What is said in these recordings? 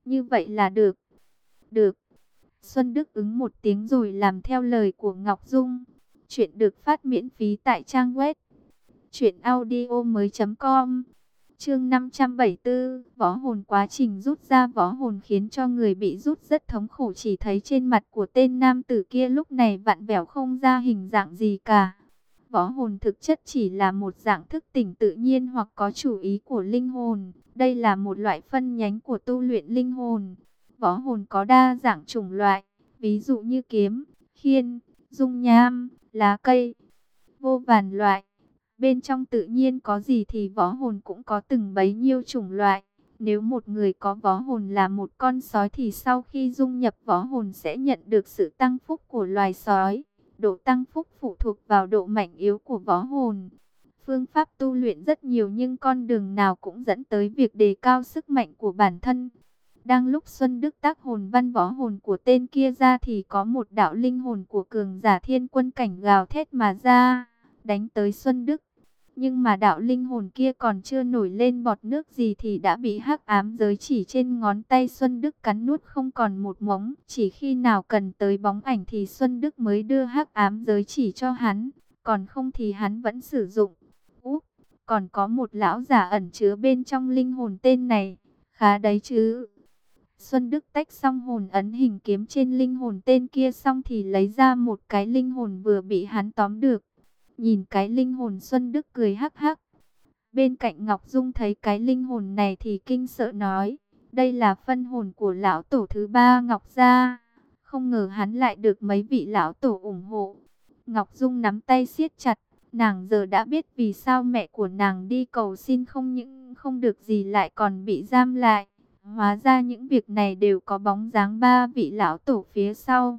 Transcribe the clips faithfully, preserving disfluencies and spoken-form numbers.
Như vậy là được. Được. Xuân Đức ứng một tiếng rồi làm theo lời của Ngọc Dung. Chuyện được phát miễn phí tại trang web truyện audio mới chấm com. Chương năm trăm bảy mươi tư, võ hồn. Quá trình rút ra võ hồn khiến cho người bị rút rất thống khổ, chỉ thấy trên mặt của tên nam tử kia lúc này vặn vẹo không ra hình dạng gì cả. Võ hồn thực chất chỉ là một dạng thức tỉnh tự nhiên hoặc có chủ ý của linh hồn. Đây là một loại phân nhánh của tu luyện linh hồn. Võ hồn có đa dạng chủng loại, ví dụ như kiếm, khiên, dung nham, lá cây, vô vàn loại. Bên trong tự nhiên có gì thì võ hồn cũng có từng bấy nhiêu chủng loại. Nếu một người có võ hồn là một con sói thì sau khi dung nhập võ hồn sẽ nhận được sự tăng phúc của loài sói. Độ tăng phúc phụ thuộc vào độ mạnh yếu của võ hồn. Phương pháp tu luyện rất nhiều nhưng con đường nào cũng dẫn tới việc đề cao sức mạnh của bản thân. Đang lúc Xuân Đức tác hồn văn võ hồn của tên kia ra thì có một đạo linh hồn của cường giả thiên quân cảnh gào thét mà ra, đánh tới Xuân Đức. Nhưng mà đạo linh hồn kia còn chưa nổi lên bọt nước gì thì đã bị hắc ám giới chỉ trên ngón tay Xuân Đức cắn nuốt không còn một mống. Chỉ khi nào cần tới bóng ảnh thì Xuân Đức mới đưa hắc ám giới chỉ cho hắn, còn không thì hắn vẫn sử dụng. Úp, còn có một lão giả ẩn chứa bên trong linh hồn tên này, khá đấy chứ. Xuân Đức tách xong hồn ấn hình kiếm trên linh hồn tên kia xong thì lấy ra một cái linh hồn vừa bị hắn tóm được. Nhìn cái linh hồn Xuân Đức cười hắc hắc. Bên cạnh Ngọc Dung thấy cái linh hồn này thì kinh sợ nói, đây là phân hồn của lão tổ thứ ba Ngọc gia. Không ngờ hắn lại được mấy vị lão tổ ủng hộ. Ngọc Dung nắm tay siết chặt, nàng giờ đã biết vì sao mẹ của nàng đi cầu xin không những không được gì lại còn bị giam lại. Hóa ra những việc này đều có bóng dáng ba vị lão tổ phía sau.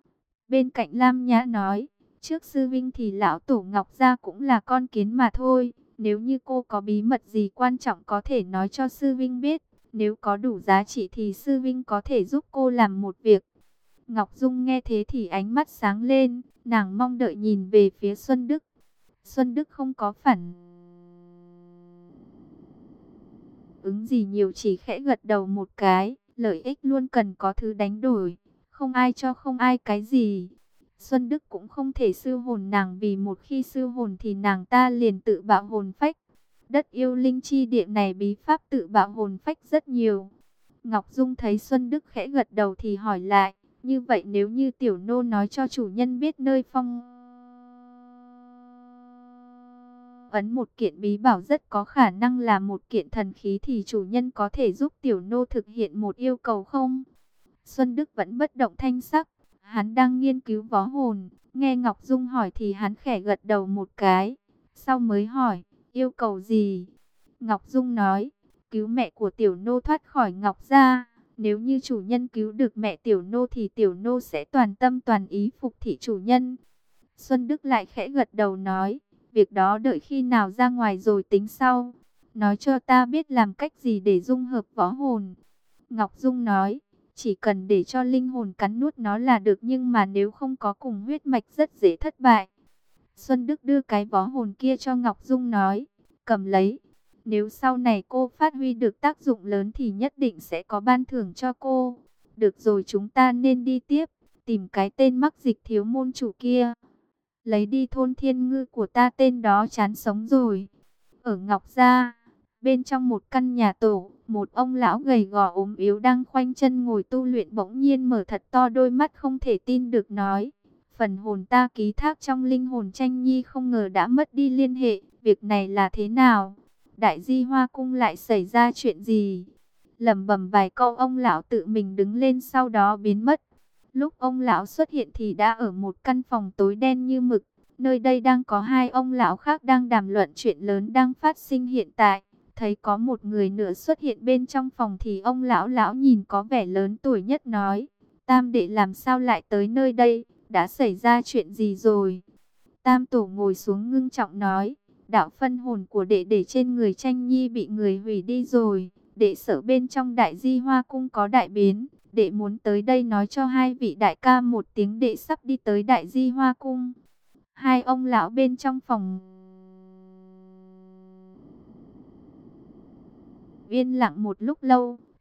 Bên cạnh Lam Nhã nói, trước sư vinh thì lão tổ Ngọc gia cũng là con kiến mà thôi. Nếu như cô có bí mật gì quan trọng có thể nói cho sư vinh biết. Nếu có đủ giá trị thì sư vinh có thể giúp cô làm một việc. Ngọc Dung nghe thế thì ánh mắt sáng lên, nàng mong đợi nhìn về phía Xuân Đức. Xuân Đức không có phản ứng gì nhiều, chỉ khẽ gật đầu một cái. Lợi ích luôn cần có thứ đánh đổi, không ai cho không ai cái gì. Xuân Đức cũng không thể sư hồn nàng, vì một khi sư hồn thì nàng ta liền tự bạo hồn phách. Đất yêu linh chi địa này bí pháp tự bạo hồn phách rất nhiều. Ngọc Dung thấy Xuân Đức khẽ gật đầu thì hỏi lại, như vậy nếu như tiểu nô nói cho chủ nhân biết nơi phong ấn một kiện bí bảo rất có khả năng là một kiện thần khí thì chủ nhân có thể giúp tiểu nô thực hiện một yêu cầu không? Xuân Đức vẫn bất động thanh sắc, hắn đang nghiên cứu võ hồn, nghe Ngọc Dung hỏi thì hắn khẽ gật đầu một cái, sau mới hỏi, yêu cầu gì? Ngọc Dung nói, cứu mẹ của tiểu nô thoát khỏi Ngọc gia. Nếu như chủ nhân cứu được mẹ tiểu nô thì tiểu nô sẽ toàn tâm toàn ý phục thị chủ nhân. Xuân Đức lại khẽ gật đầu nói, việc đó đợi khi nào ra ngoài rồi tính sau. Nói cho ta biết làm cách gì để dung hợp võ hồn. Ngọc Dung nói, chỉ cần để cho linh hồn cắn nuốt nó là được, nhưng mà nếu không có cùng huyết mạch rất dễ thất bại. Xuân Đức đưa cái võ hồn kia cho Ngọc Dung nói, cầm lấy. Nếu sau này cô phát huy được tác dụng lớn thì nhất định sẽ có ban thưởng cho cô. Được rồi, chúng ta nên đi tiếp, tìm cái tên mắc dịch thiếu môn chủ kia. Lấy đi thôn thiên ngư của ta, tên đó chán sống rồi. Ở Ngọc gia, bên trong một căn nhà tổ, một ông lão gầy gò ốm yếu đang khoanh chân ngồi tu luyện bỗng nhiên mở thật to đôi mắt không thể tin được nói, phần hồn ta ký thác trong linh hồn Tranh Nhi không ngờ đã mất đi liên hệ, việc này là thế nào? Đại Di Hoa cung lại xảy ra chuyện gì? Lẩm bẩm vài câu ông lão tự mình đứng lên, sau đó biến mất. Lúc ông lão xuất hiện thì đã ở một căn phòng tối đen như mực. Nơi đây đang có hai ông lão khác đang đàm luận chuyện lớn đang phát sinh hiện tại. Thấy có một người nữa xuất hiện bên trong phòng thì ông lão lão nhìn có vẻ lớn tuổi nhất nói, Tam đệ làm sao lại tới nơi đây, đã xảy ra chuyện gì rồi? Tam tổ ngồi xuống ngưng trọng nói, đạo phân hồn của đệ để trên người Tranh Nhi bị người hủy đi rồi. Đệ sợ bên trong Đại Di Hoa cung có đại biến. Đệ muốn tới đây nói cho hai vị đại ca một tiếng, đệ sắp đi tới Đại Di Hoa cung. Hai ông lão bên trong phòng yên lặng một lúc lâu,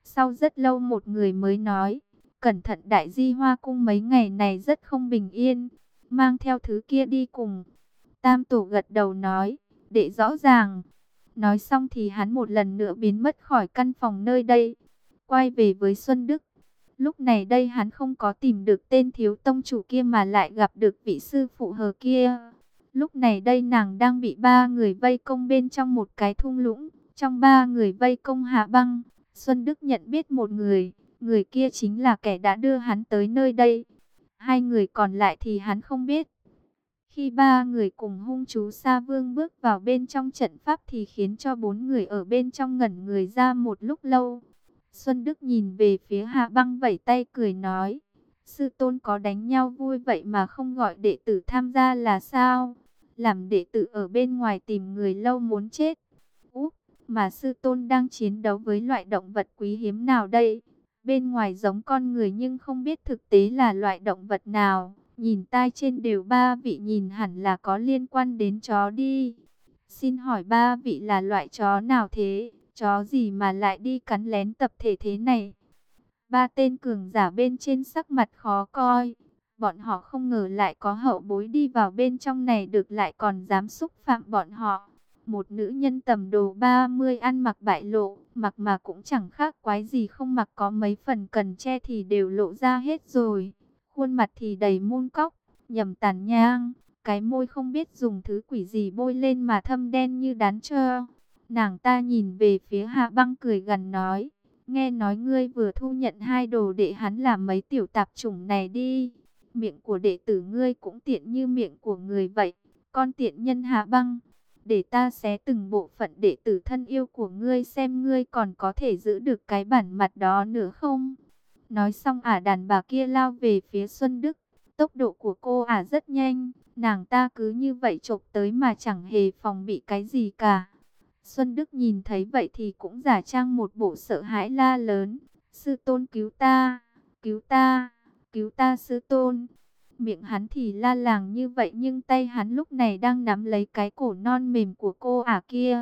Sau rất lâu một người mới nói, cẩn thận Đại Di Hoa Cung mấy ngày này rất không bình yên, mang theo thứ kia đi cùng. Tam Tổ gật đầu nói, để rõ ràng. Nói xong thì hắn một lần nữa biến mất khỏi căn phòng nơi đây, quay về với Xuân Đức. Lúc này đây hắn không có tìm được tên thiếu tông chủ kia mà lại gặp được vị sư phụ hờ kia. Lúc này đây nàng đang bị ba người vây công bên trong một cái thung lũng. Trong ba người vây công Hạ Băng, Xuân Đức nhận biết một người, người kia chính là kẻ đã đưa hắn tới nơi đây. Hai người còn lại thì hắn không biết. Khi ba người cùng hung chú Sa Vương bước vào bên trong trận pháp thì khiến cho bốn người ở bên trong ngẩn người ra một lúc lâu. Xuân Đức nhìn về phía Hạ Băng vẫy tay cười nói, sư tôn có đánh nhau vui vậy mà không gọi đệ tử tham gia là sao? Làm đệ tử ở bên ngoài tìm người lâu muốn chết. Úp, mà sư tôn đang chiến đấu với loại động vật quý hiếm nào đây? Bên ngoài giống con người nhưng không biết thực tế là loại động vật nào. Nhìn tai trên đều ba vị nhìn hẳn là có liên quan đến chó đi. Xin hỏi ba vị là loại chó nào thế? Chó gì mà lại đi cắn lén tập thể thế này? Ba tên cường giả bên trên sắc mặt khó coi. Bọn họ không ngờ lại có hậu bối đi vào bên trong này được lại còn dám xúc phạm bọn họ. Một nữ nhân tầm đồ ba mươi ăn mặc bại lộ, mặc mà cũng chẳng khác quái gì không mặc, có mấy phần cần che thì đều lộ ra hết rồi. Khuôn mặt thì đầy mun cóc, nhầm tàn nhang, cái môi không biết dùng thứ quỷ gì bôi lên mà thâm đen như đán trơ. Nàng ta nhìn về phía Hạ Băng cười gằn nói, nghe nói ngươi vừa thu nhận hai đồ đệ hắn làm mấy tiểu tạp chủng này đi. Miệng của đệ tử ngươi cũng tiện như miệng của người vậy, con tiện nhân Hạ Băng. Để ta xé từng bộ phận đệ tử thân yêu của ngươi xem ngươi còn có thể giữ được cái bản mặt đó nữa không. Nói xong ả đàn bà kia lao về phía Xuân Đức. Tốc độ của cô ả rất nhanh, nàng ta cứ như vậy chộp tới mà chẳng hề phòng bị cái gì cả. Xuân Đức nhìn thấy vậy thì cũng giả trang một bộ sợ hãi la lớn, sư tôn cứu ta, cứu ta, cứu ta sư tôn. Miệng hắn thì la làng như vậy nhưng tay hắn lúc này đang nắm lấy cái cổ non mềm của cô ả kia.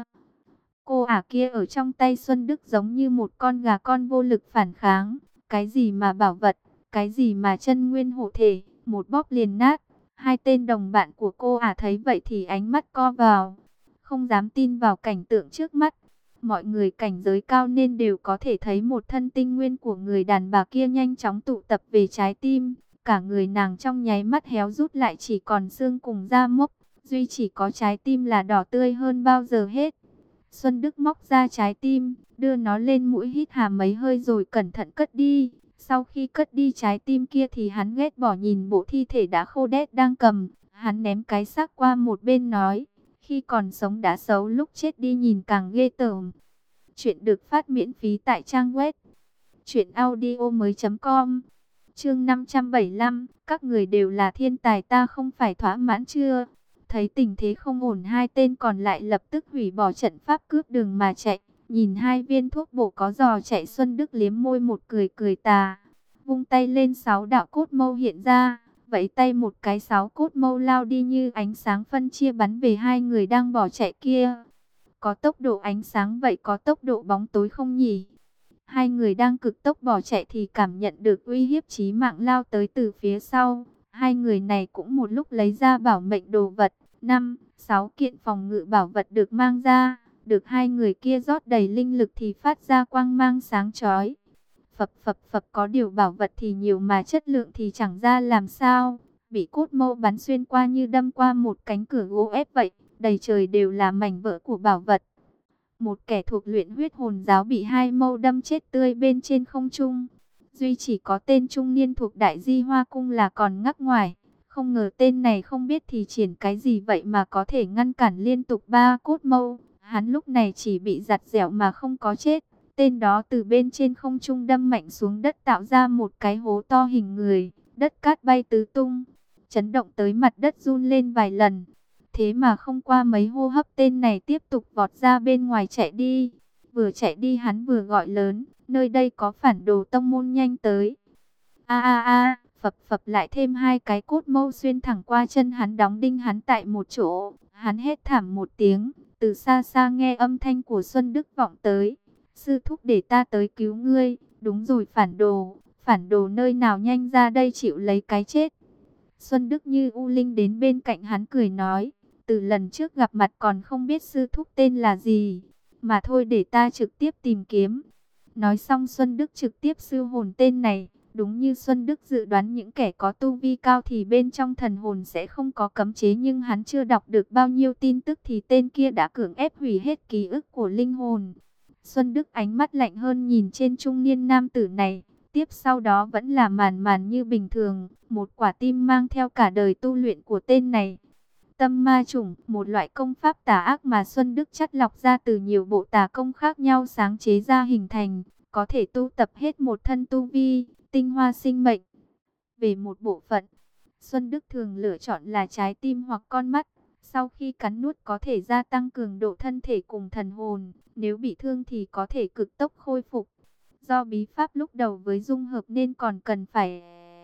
Cô ả kia ở trong tay Xuân Đức giống như một con gà con vô lực phản kháng. Cái gì mà bảo vật, cái gì mà chân nguyên hộ thể, một bóp liền nát. Hai tên đồng bạn của cô ả thấy vậy thì ánh mắt co vào, không dám tin vào cảnh tượng trước mắt. Mọi người cảnh giới cao nên đều có thể thấy một thân tinh nguyên của người đàn bà kia nhanh chóng tụ tập về trái tim. Cả người nàng trong nháy mắt héo rút lại chỉ còn xương cùng da mốc, duy chỉ có trái tim là đỏ tươi hơn bao giờ hết. Xuân Đức móc ra trái tim, đưa nó lên mũi hít hà mấy hơi rồi cẩn thận cất đi. Sau khi cất đi trái tim kia thì hắn ghét bỏ nhìn bộ thi thể đã khô đét đang cầm. Hắn ném cái xác qua một bên nói, khi còn sống đã xấu lúc chết đi nhìn càng ghê tởm. Chuyện được phát miễn phí tại trang web truyện audio mới chấm com. Chương năm trăm bảy mươi lăm, các người đều là thiên tài, ta không phải thỏa mãn chưa? Thấy tình thế không ổn, hai tên còn lại lập tức hủy bỏ trận pháp cướp đường mà chạy. Nhìn hai viên thuốc bổ có giò chạy, Xuân Đức liếm môi một cười cười tà. Vung tay lên, sáu đạo cốt mâu hiện ra. Vẫy tay một cái, sáu cốt mâu lao đi như ánh sáng phân chia bắn về hai người đang bỏ chạy kia. Có tốc độ ánh sáng vậy có tốc độ bóng tối không nhỉ? Hai người đang cực tốc bỏ chạy thì cảm nhận được uy hiếp chí mạng lao tới từ phía sau. Hai người này cũng một lúc lấy ra bảo mệnh đồ vật. Năm, sáu kiện phòng ngự bảo vật được mang ra. Được hai người kia rót đầy linh lực thì phát ra quang mang sáng chói. Phập phập phập, có điều bảo vật thì nhiều mà chất lượng thì chẳng ra làm sao. Bị cốt mâu bắn xuyên qua như đâm qua một cánh cửa gỗ ép vậy. Đầy trời đều là mảnh vỡ của bảo vật. Một kẻ thuộc luyện huyết hồn giáo bị hai mâu đâm chết tươi bên trên không trung. Duy chỉ có tên trung niên thuộc Đại Di Hoa Cung là còn ngắc ngoài. Không ngờ tên này không biết thì triển cái gì vậy mà có thể ngăn cản liên tục ba cốt mâu. Hắn lúc này chỉ bị giặt dẻo mà không có chết. Tên đó từ bên trên không trung đâm mạnh xuống đất tạo ra một cái hố to hình người. Đất cát bay tứ tung, chấn động tới mặt đất run lên vài lần. Thế mà không qua mấy hô hấp tên này tiếp tục vọt ra bên ngoài chạy đi. Vừa chạy đi hắn vừa gọi lớn, nơi đây có phản đồ tông môn nhanh tới. A a a, phập phập lại thêm hai cái cốt mâu xuyên thẳng qua chân hắn, đóng đinh hắn tại một chỗ. Hắn hét thảm một tiếng, từ xa xa nghe âm thanh của Xuân Đức vọng tới. Sư thúc để ta tới cứu ngươi. Đúng rồi, phản đồ, phản đồ nơi nào, nhanh ra đây chịu lấy cái chết. Xuân Đức như u linh đến bên cạnh hắn cười nói, từ lần trước gặp mặt còn không biết sư thúc tên là gì, mà thôi để ta trực tiếp tìm kiếm. Nói xong Xuân Đức trực tiếp siêu hồn tên này. Đúng như Xuân Đức dự đoán, những kẻ có tu vi cao thì bên trong thần hồn sẽ không có cấm chế, nhưng hắn chưa đọc được bao nhiêu tin tức thì tên kia đã cưỡng ép hủy hết ký ức của linh hồn. Xuân Đức ánh mắt lạnh hơn nhìn trên trung niên nam tử này. Tiếp sau đó vẫn là màn màn như bình thường, một quả tim mang theo cả đời tu luyện của tên này. Tâm ma chủng, một loại công pháp tà ác mà Xuân Đức chắt lọc ra từ nhiều bộ tà công khác nhau sáng chế ra hình thành, có thể tu tập hết một thân tu vi, tinh hoa sinh mệnh. Về một bộ phận, Xuân Đức thường lựa chọn là trái tim hoặc con mắt. Sau khi cắn nuốt có thể gia tăng cường độ thân thể cùng thần hồn, nếu bị thương thì có thể cực tốc khôi phục. Do bí pháp lúc đầu với dung hợp nên còn cần phải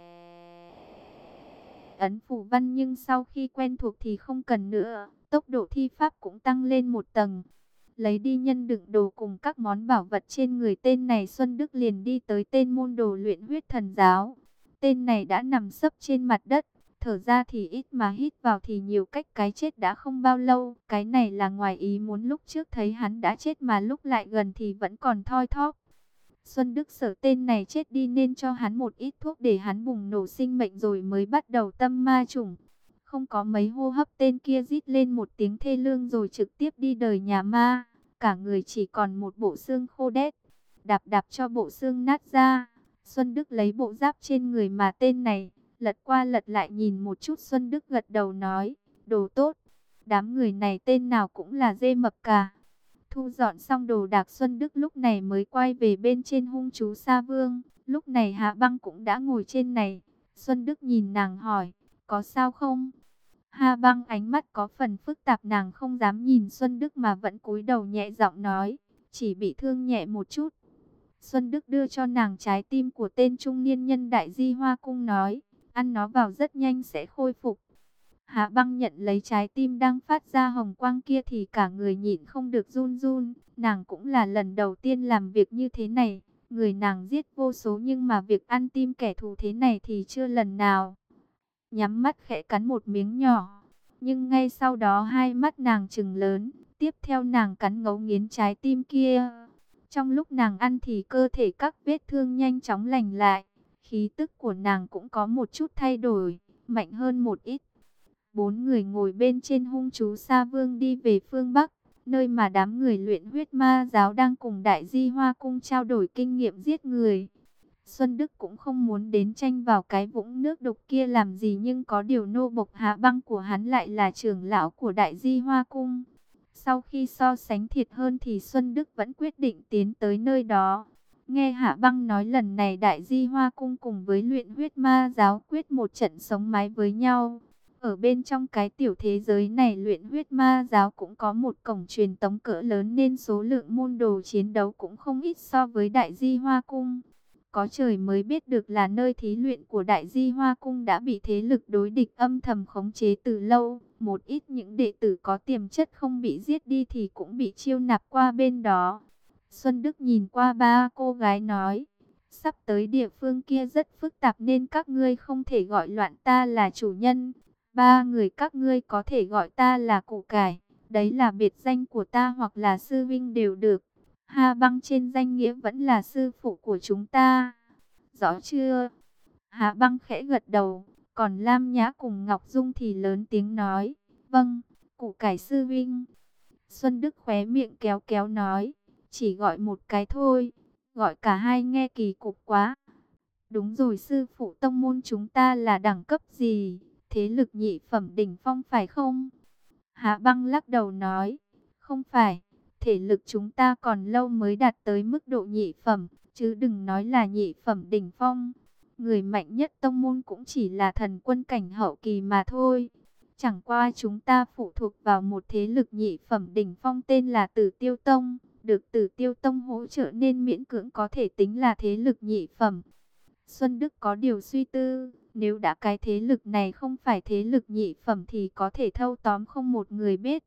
ấn phù văn, nhưng sau khi quen thuộc thì không cần nữa. Tốc độ thi pháp cũng tăng lên một tầng. Lấy đi nhân đựng đồ cùng các món bảo vật trên người tên này, Xuân Đức liền đi tới tên môn đồ luyện huyết thần giáo. Tên này đã nằm sấp trên mặt đất, thở ra thì ít mà hít vào thì nhiều, cách cái chết đã không bao lâu. Cái này là ngoài ý muốn, lúc trước thấy hắn đã chết mà lúc lại gần thì vẫn còn thoi thóp. Xuân Đức sợ tên này chết đi nên cho hắn một ít thuốc để hắn bùng nổ sinh mệnh rồi mới bắt đầu tâm ma chủng. Không có mấy hô hấp tên kia rít lên một tiếng thê lương rồi trực tiếp đi đời nhà ma. Cả người chỉ còn một bộ xương khô đét. Đạp đạp cho bộ xương nát ra. Xuân Đức lấy bộ giáp trên người mà tên này, lật qua lật lại nhìn một chút. Xuân Đức gật đầu nói, đồ tốt. Đám người này tên nào cũng là dê mập cả. Thu dọn xong đồ đạc, Xuân Đức lúc này mới quay về bên trên hung chú Sa Vương. Lúc này Hạ Băng cũng đã ngồi trên này. Xuân Đức nhìn nàng hỏi, có sao không? Hạ Băng ánh mắt có phần phức tạp, nàng không dám nhìn Xuân Đức mà vẫn cúi đầu nhẹ giọng nói, chỉ bị thương nhẹ một chút. Xuân Đức đưa cho nàng trái tim của tên trung niên nhân Đại Di Hoa Cung, nói, ăn nó vào rất nhanh sẽ khôi phục. Hạ Băng nhận lấy trái tim đang phát ra hồng quang kia thì cả người nhịn không được run run. Nàng cũng là lần đầu tiên làm việc như thế này. Người nàng giết vô số nhưng mà việc ăn tim kẻ thù thế này thì chưa lần nào. Nhắm mắt khẽ cắn một miếng nhỏ. Nhưng ngay sau đó hai mắt nàng trừng lớn. Tiếp theo nàng cắn ngấu nghiến trái tim kia. Trong lúc nàng ăn thì cơ thể các vết thương nhanh chóng lành lại. Khí tức của nàng cũng có một chút thay đổi, mạnh hơn một ít. Bốn người ngồi bên trên hung chú Sa Vương đi về phương Bắc, nơi mà đám người luyện huyết ma giáo đang cùng Đại Di Hoa Cung trao đổi kinh nghiệm giết người. Xuân Đức cũng không muốn đến tranh vào cái vũng nước đục kia làm gì, nhưng có điều nô bộc Hạ Băng của hắn lại là trưởng lão của Đại Di Hoa Cung. Sau khi so sánh thiệt hơn thì Xuân Đức vẫn quyết định tiến tới nơi đó. Nghe Hạ Băng nói lần này Đại Di Hoa Cung cùng với luyện huyết ma giáo quyết một trận sống mái với nhau. Ở bên trong cái tiểu thế giới này, luyện huyết ma giáo cũng có một cổng truyền tống cỡ lớn nên số lượng môn đồ chiến đấu cũng không ít so với Đại Di Hoa Cung. Có trời mới biết được là nơi thí luyện của Đại Di Hoa Cung đã bị thế lực đối địch âm thầm khống chế từ lâu. Một ít những đệ tử có tiềm chất không bị giết đi thì cũng bị chiêu nạp qua bên đó. Xuân Đức nhìn qua ba cô gái nói, sắp tới địa phương kia rất phức tạp nên các ngươi không thể gọi loạn ta là chủ nhân. Ba người các ngươi có thể gọi ta là củ cải, đấy là biệt danh của ta, hoặc là sư vinh đều được. Hà Băng trên danh nghĩa vẫn là sư phụ của chúng ta. Rõ chưa? Hà Băng khẽ gật đầu, còn Lam Nhã cùng Ngọc Dung thì lớn tiếng nói, vâng, củ cải sư vinh. Xuân Đức khóe miệng kéo kéo nói, chỉ gọi một cái thôi, gọi cả hai nghe kỳ cục quá. Đúng rồi, sư phụ tông môn chúng ta là đẳng cấp gì? Thế lực nhị phẩm đỉnh phong phải không? Hạ Băng lắc đầu nói, không phải, thể lực chúng ta còn lâu mới đạt tới mức độ nhị phẩm, chứ đừng nói là nhị phẩm đỉnh phong. Người mạnh nhất tông môn cũng chỉ là thần quân cảnh hậu kỳ mà thôi. Chẳng qua chúng ta phụ thuộc vào một thế lực nhị phẩm đỉnh phong tên là Tử Tiêu Tông, được Tử Tiêu Tông hỗ trợ nên miễn cưỡng có thể tính là thế lực nhị phẩm. Xuân Đức có điều suy tư, nếu đã cái thế lực này không phải thế lực nhị phẩm thì có thể thâu tóm không một người biết.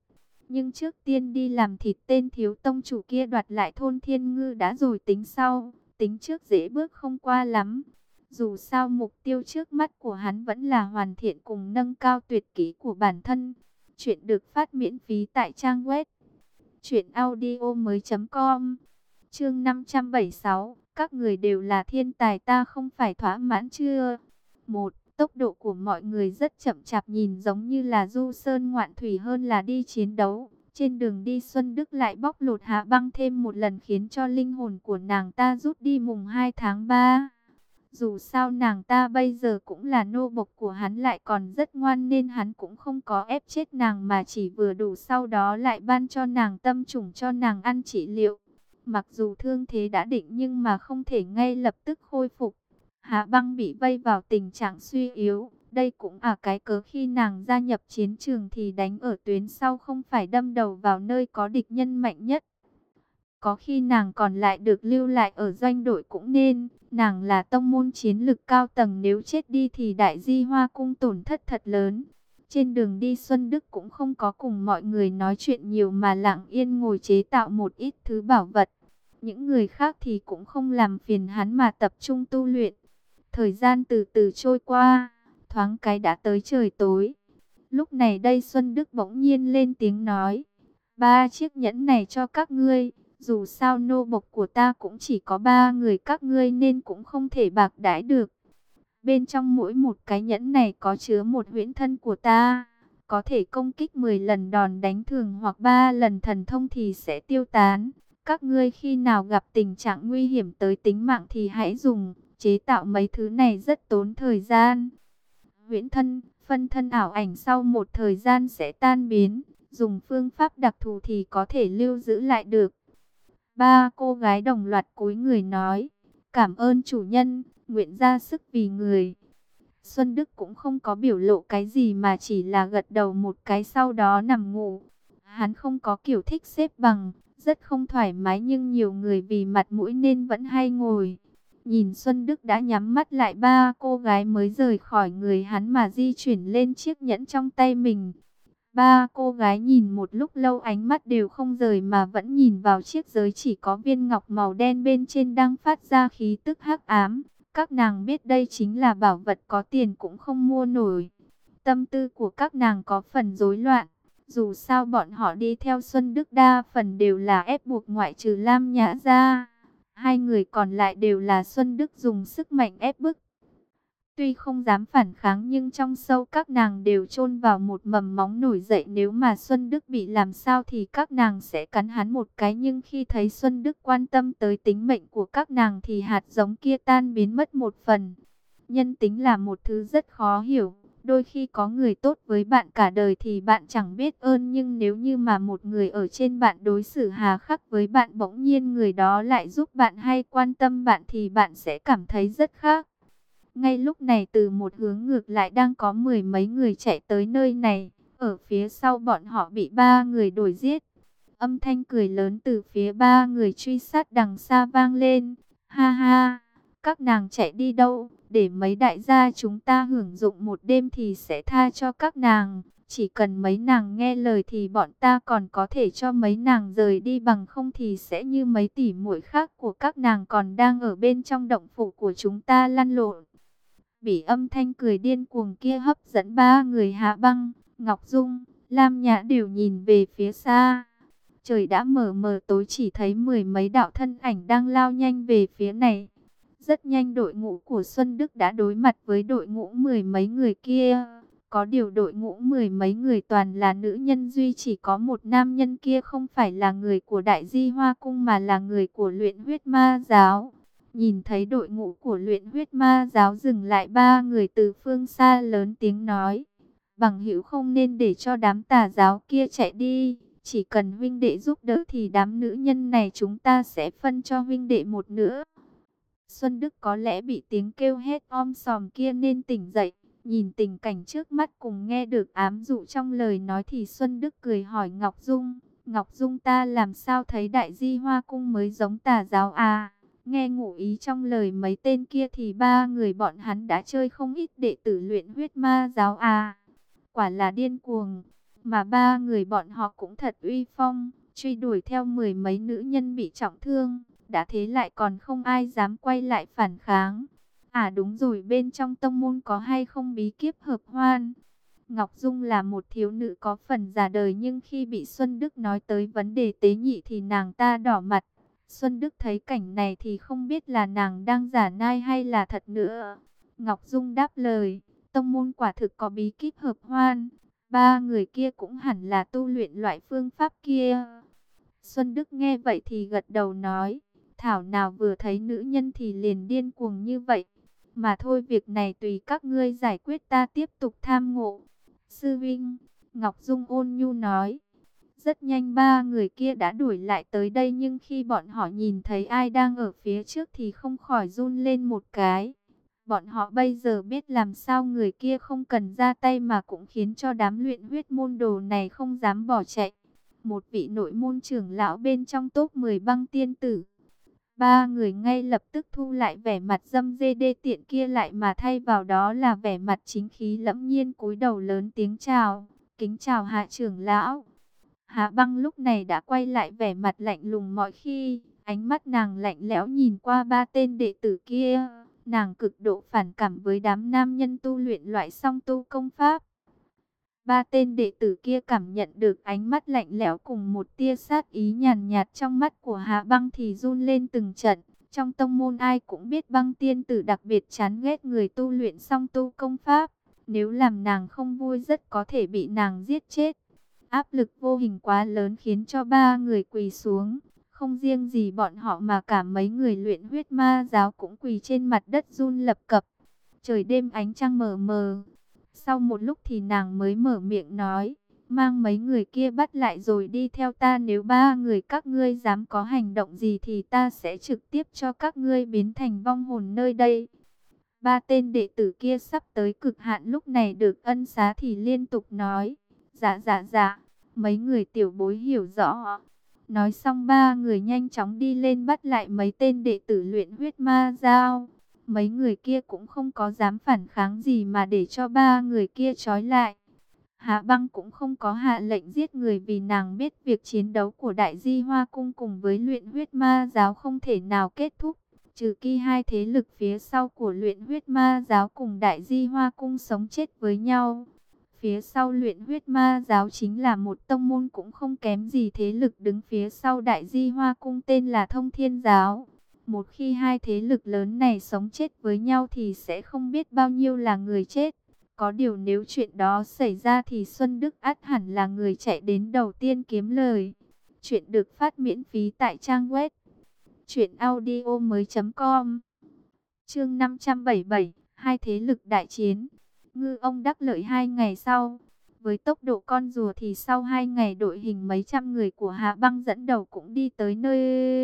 Nhưng trước tiên đi làm thịt tên thiếu tông chủ kia đoạt lại thôn Thiên Ngư đã rồi tính sau, tính trước dễ bước không qua lắm. Dù sao mục tiêu trước mắt của hắn vẫn là hoàn thiện cùng nâng cao tuyệt kỹ của bản thân. Chuyện được phát miễn phí tại trang web truyện audio mới chấm com. Chương năm trăm bảy mươi sáu, các người đều là thiên tài, ta không phải thỏa mãn chưa? Một, tốc độ của mọi người rất chậm chạp, nhìn giống như là du sơn ngoạn thủy hơn là đi chiến đấu. Trên đường đi Xuân Đức lại bóc lột Hạ Băng thêm một lần, khiến cho linh hồn của nàng ta rút đi mùng hai tháng ba. Dù sao nàng ta bây giờ cũng là nô bộc của hắn, lại còn rất ngoan, nên hắn cũng không có ép chết nàng mà chỉ vừa đủ, sau đó lại ban cho nàng tâm trùng cho nàng ăn trị liệu. Mặc dù thương thế đã định nhưng mà không thể ngay lập tức khôi phục. Hạ Băng bị vây vào tình trạng suy yếu. Đây cũng là cái cớ khi nàng gia nhập chiến trường thì đánh ở tuyến sau, không phải đâm đầu vào nơi có địch nhân mạnh nhất. Có khi nàng còn lại được lưu lại ở doanh đội cũng nên. Nàng là tông môn chiến lực cao tầng, nếu chết đi thì Đại Di Hoa cung tổn thất thật lớn. Trên đường đi Xuân Đức cũng không có cùng mọi người nói chuyện nhiều mà lặng yên ngồi chế tạo một ít thứ bảo vật. Những người khác thì cũng không làm phiền hắn mà tập trung tu luyện. Thời gian từ từ trôi qua, thoáng cái đã tới trời tối. Lúc này đây Xuân Đức bỗng nhiên lên tiếng nói: ba chiếc nhẫn này cho các ngươi. Dù sao nô bộc của ta cũng chỉ có ba người các ngươi nên cũng không thể bạc đãi được. Bên trong mỗi một cái nhẫn này có chứa một huyễn thân của ta. Có thể công kích mười lần đòn đánh thường hoặc ba lần thần thông thì sẽ tiêu tán. Các ngươi khi nào gặp tình trạng nguy hiểm tới tính mạng thì hãy dùng. Chế tạo mấy thứ này rất tốn thời gian. Huyễn thân, phân thân ảo ảnh sau một thời gian sẽ tan biến. Dùng phương pháp đặc thù thì có thể lưu giữ lại được. Ba cô gái đồng loạt cúi người nói: cảm ơn chủ nhân, nguyện ra sức vì người. Xuân Đức cũng không có biểu lộ cái gì mà chỉ là gật đầu một cái, sau đó nằm ngủ. Hắn không có kiểu thích xếp bằng, rất không thoải mái, nhưng nhiều người vì mặt mũi nên vẫn hay ngồi. Nhìn Xuân Đức đã nhắm mắt lại, ba cô gái mới rời khỏi người hắn mà di chuyển lên chiếc nhẫn trong tay mình. Ba cô gái nhìn một lúc lâu, ánh mắt đều không rời mà vẫn nhìn vào chiếc giới chỉ có viên ngọc màu đen bên trên đang phát ra khí tức hắc ám. Các nàng biết đây chính là bảo vật có tiền cũng không mua nổi. Tâm tư của các nàng có phần rối loạn. Dù sao bọn họ đi theo Xuân Đức đa phần đều là ép buộc, ngoại trừ Lam Nhã ra. Hai người còn lại đều là Xuân Đức dùng sức mạnh ép bức. Tuy không dám phản kháng nhưng trong sâu các nàng đều chôn vào một mầm móng nổi dậy. Nếu mà Xuân Đức bị làm sao thì các nàng sẽ cắn hắn một cái. Nhưng khi thấy Xuân Đức quan tâm tới tính mệnh của các nàng thì hạt giống kia tan biến mất một phần. Nhân tính là một thứ rất khó hiểu. Đôi khi có người tốt với bạn cả đời thì bạn chẳng biết ơn. Nhưng nếu như mà một người ở trên bạn đối xử hà khắc với bạn, bỗng nhiên người đó lại giúp bạn hay quan tâm bạn thì bạn sẽ cảm thấy rất khác. Ngay lúc này từ một hướng ngược lại đang có mười mấy người chạy tới nơi này. Ở phía sau bọn họ bị ba người đuổi giết. Âm thanh cười lớn từ phía ba người truy sát đằng xa vang lên. Ha ha, các nàng chạy đi đâu? Để mấy đại gia chúng ta hưởng dụng một đêm thì sẽ tha cho các nàng. Chỉ cần mấy nàng nghe lời thì bọn ta còn có thể cho mấy nàng rời đi, bằng không thì sẽ như mấy tỷ muội khác của các nàng còn đang ở bên trong động phủ của chúng ta lăn lộn. Bị âm thanh cười điên cuồng kia hấp dẫn, ba người Hạ Băng, Ngọc Dung, Lam Nhã đều nhìn về phía xa. Trời đã mờ mờ tối, chỉ thấy mười mấy đạo thân ảnh đang lao nhanh về phía này. Rất nhanh đội ngũ của Xuân Đức đã đối mặt với đội ngũ mười mấy người kia. Có điều đội ngũ mười mấy người toàn là nữ nhân, duy chỉ có một nam nhân kia không phải là người của Đại Di Hoa Cung mà là người của Luyện Huyết Ma Giáo. Nhìn thấy đội ngũ của Luyện Huyết Ma Giáo dừng lại, ba người từ phương xa lớn tiếng nói: bằng hữu không nên để cho đám tà giáo kia chạy đi. Chỉ cần huynh đệ giúp đỡ thì đám nữ nhân này chúng ta sẽ phân cho huynh đệ một nửa. Xuân Đức có lẽ bị tiếng kêu hét om sòm kia nên tỉnh dậy. Nhìn tình cảnh trước mắt cùng nghe được ám dụ trong lời nói thì Xuân Đức cười hỏi Ngọc Dung: Ngọc Dung, ta làm sao thấy Đại Di Hoa Cung mới giống tà giáo à? Nghe ngụ ý trong lời mấy tên kia thì ba người bọn hắn đã chơi không ít đệ tử Luyện Huyết Ma Giáo à? Quả là điên cuồng. Mà ba người bọn họ cũng thật uy phong, truy đuổi theo mười mấy nữ nhân bị trọng thương, đã thế lại còn không ai dám quay lại phản kháng. À đúng rồi, bên trong tông môn có hay không bí kíp hợp hoan? Ngọc Dung là một thiếu nữ có phần già đời, nhưng khi bị Xuân Đức nói tới vấn đề tế nhị thì nàng ta đỏ mặt. Xuân Đức thấy cảnh này thì không biết là nàng đang giả nai hay là thật nữa. Ngọc Dung đáp lời, tông môn quả thực có bí kíp hợp hoan. Ba người kia cũng hẳn là tu luyện loại phương pháp kia. Xuân Đức nghe vậy thì gật đầu nói, thảo nào vừa thấy nữ nhân thì liền điên cuồng như vậy. Mà thôi, việc này tùy các ngươi giải quyết, ta tiếp tục tham ngộ. Sư Vinh, Ngọc Dung ôn nhu nói. Rất nhanh ba người kia đã đuổi lại tới đây, nhưng khi bọn họ nhìn thấy ai đang ở phía trước thì không khỏi run lên một cái. Bọn họ bây giờ biết làm sao người kia không cần ra tay mà cũng khiến cho đám luyện huyết môn đồ này không dám bỏ chạy. Một vị nội môn trưởng lão bên trong top mười băng tiên tử. Ba người ngay lập tức thu lại vẻ mặt dâm dê đê tiện kia lại, mà thay vào đó là vẻ mặt chính khí lẫm nhiên, cúi đầu lớn tiếng chào, kính chào hạ trưởng lão. Hạ Băng lúc này đã quay lại vẻ mặt lạnh lùng mọi khi, ánh mắt nàng lạnh lẽo nhìn qua ba tên đệ tử kia, nàng cực độ phản cảm với đám nam nhân tu luyện loại song tu công pháp. Ba tên đệ tử kia cảm nhận được ánh mắt lạnh lẽo cùng một tia sát ý nhàn nhạt trong mắt của Hạ Băng thì run lên từng trận. Trong tông môn ai cũng biết băng tiên tử đặc biệt chán ghét người tu luyện song tu công pháp. Nếu làm nàng không vui rất có thể bị nàng giết chết. Áp lực vô hình quá lớn khiến cho ba người quỳ xuống. Không riêng gì bọn họ mà cả mấy người luyện huyết ma giáo cũng quỳ trên mặt đất run lập cập. Trời đêm ánh trăng mờ mờ. Sau một lúc thì nàng mới mở miệng nói, mang mấy người kia bắt lại rồi đi theo ta, nếu ba người các ngươi dám có hành động gì thì ta sẽ trực tiếp cho các ngươi biến thành vong hồn nơi đây. Ba tên đệ tử kia sắp tới cực hạn lúc này được ân xá thì liên tục nói, dạ dạ dạ, mấy người tiểu bối hiểu rõ. Nói xong ba người nhanh chóng đi lên bắt lại mấy tên đệ tử luyện huyết ma giao. Mấy người kia cũng không có dám phản kháng gì mà để cho ba người kia trói lại. Hạ Băng cũng không có hạ lệnh giết người vì nàng biết việc chiến đấu của Đại Di Hoa Cung cùng với luyện huyết ma giáo không thể nào kết thúc. Trừ khi hai thế lực phía sau của luyện huyết ma giáo cùng Đại Di Hoa Cung sống chết với nhau. Phía sau luyện huyết ma giáo chính là một tông môn cũng không kém gì thế lực đứng phía sau Đại Di Hoa Cung tên là Thông Thiên Giáo. Một khi hai thế lực lớn này sống chết với nhau thì sẽ không biết bao nhiêu là người chết. Có điều nếu chuyện đó xảy ra thì Xuân Đức ắt hẳn là người chạy đến đầu tiên kiếm lời. Chuyện được phát miễn phí tại trang web truyện audio mới chấm com. Chương năm trăm bảy mươi bảy, hai thế lực đại chiến. Ngư ông đắc lợi hai ngày sau. Với tốc độ con rùa thì sau hai ngày đội hình mấy trăm người của Hạ Băng dẫn đầu cũng đi tới nơi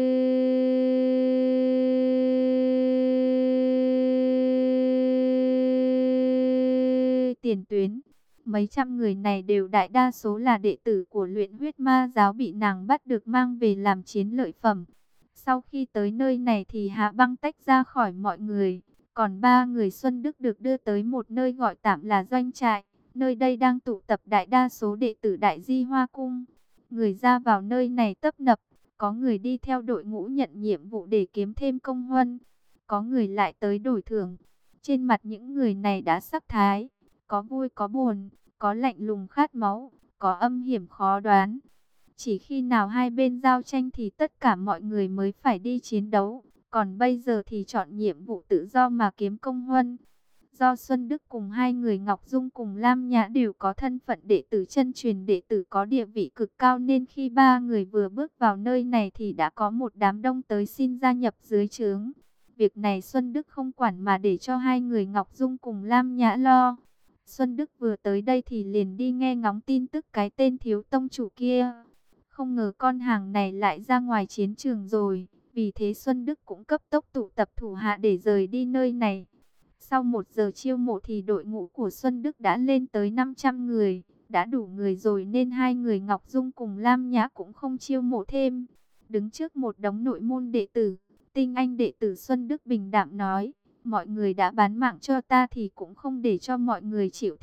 tiền tuyến. Mấy trăm người này đều đại đa số là đệ tử của luyện huyết ma giáo bị nàng bắt được mang về làm chiến lợi phẩm. Sau khi tới nơi này thì Hạ Băng tách ra khỏi mọi người. Còn ba người Xuân Đức được đưa tới một nơi gọi tạm là doanh trại. Nơi đây đang tụ tập đại đa số đệ tử Đại Di Hoa Cung. Người ra vào nơi này tấp nập. Có người đi theo đội ngũ nhận nhiệm vụ để kiếm thêm công huân. Có người lại tới đổi thưởng. Trên mặt những người này đã sắc thái. Có vui có buồn. Có lạnh lùng khát máu. Có âm hiểm khó đoán. Chỉ khi nào hai bên giao tranh thì tất cả mọi người mới phải đi chiến đấu. Còn bây giờ thì chọn nhiệm vụ tự do mà kiếm công huân. Do Xuân Đức cùng hai người Ngọc Dung cùng Lam Nhã đều có thân phận đệ tử chân truyền, đệ tử có địa vị cực cao, nên khi ba người vừa bước vào nơi này thì đã có một đám đông tới xin gia nhập dưới trướng. Việc này Xuân Đức không quản mà để cho hai người Ngọc Dung cùng Lam Nhã lo. Xuân Đức vừa tới đây thì liền đi nghe ngóng tin tức cái tên thiếu tông chủ kia. Không ngờ con hàng này lại ra ngoài chiến trường rồi. Vì thế Xuân Đức cũng cấp tốc tụ tập thủ hạ để rời đi nơi này. Sau một giờ chiêu mộ thì đội ngũ của Xuân Đức đã lên tới năm trăm người. Đã đủ người rồi nên hai người Ngọc Dung cùng Lam Nhã cũng không chiêu mộ thêm. Đứng trước một đống nội môn đệ tử, tinh anh đệ tử Xuân Đức bình đạm nói, mọi người đã bán mạng cho ta thì cũng không để cho mọi người chịu thiệt.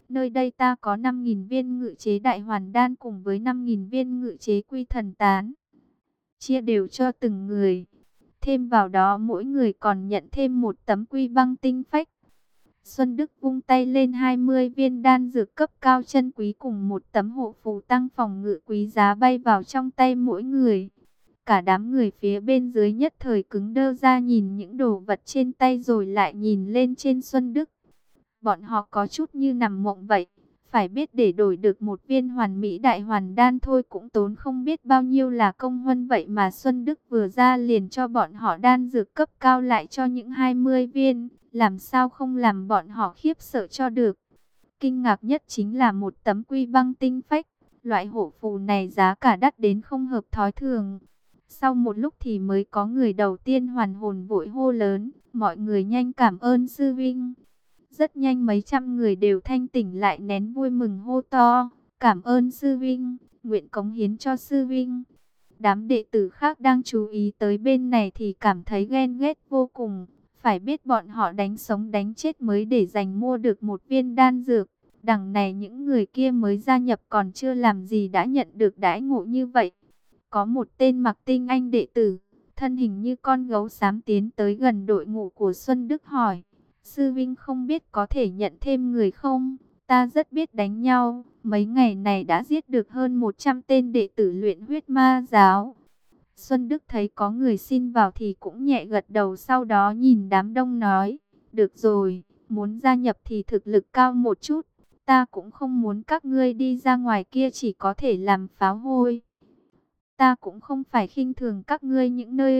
Nơi đây ta có năm nghìn viên ngự chế đại hoàn đan cùng với năm nghìn viên ngự chế quy thần tán. Chia đều cho từng người. Thêm vào đó mỗi người còn nhận thêm một tấm quy băng tinh phách. Xuân Đức vung tay lên hai mươi viên đan dược cấp cao chân quý cùng một tấm hộ phù tăng phòng ngự quý giá bay vào trong tay mỗi người. Cả đám người phía bên dưới nhất thời cứng đơ ra nhìn những đồ vật trên tay rồi lại nhìn lên trên Xuân Đức. Bọn họ có chút như nằm mộng vậy. Phải biết để đổi được một viên hoàn mỹ đại hoàn đan thôi cũng tốn không biết bao nhiêu là công huân, vậy mà Xuân Đức vừa ra liền cho bọn họ đan dược cấp cao lại cho những hai mươi viên. Làm sao không làm bọn họ khiếp sợ cho được. Kinh ngạc nhất chính là một tấm quy băng tinh phách. Loại hổ phù này giá cả đắt đến không hợp thói thường. Sau một lúc thì mới có người đầu tiên hoàn hồn vội hô lớn. Mọi người nhanh cảm ơn sư vinh. Rất nhanh mấy trăm người đều thanh tỉnh lại nén vui mừng hô to. Cảm ơn sư vinh, nguyện cống hiến cho sư vinh. Đám đệ tử khác đang chú ý tới bên này thì cảm thấy ghen ghét vô cùng. Phải biết bọn họ đánh sống đánh chết mới để giành mua được một viên đan dược. Đằng này những người kia mới gia nhập còn chưa làm gì đã nhận được đãi ngộ như vậy. Có một tên mặc tinh anh đệ tử, thân hình như con gấu xám tiến tới gần đội ngũ của Xuân Đức hỏi. Sư vinh không biết có thể nhận thêm người không? Ta rất biết đánh nhau, mấy ngày này đã giết được hơn một trăm tên đệ tử luyện huyết ma giáo. Xuân Đức thấy có người xin vào thì cũng nhẹ gật đầu, sau đó nhìn đám đông nói, được rồi, muốn gia nhập thì thực lực cao một chút, ta cũng không muốn các ngươi đi ra ngoài kia chỉ có thể làm pháo hôi. Ta cũng không phải khinh thường các ngươi những nơi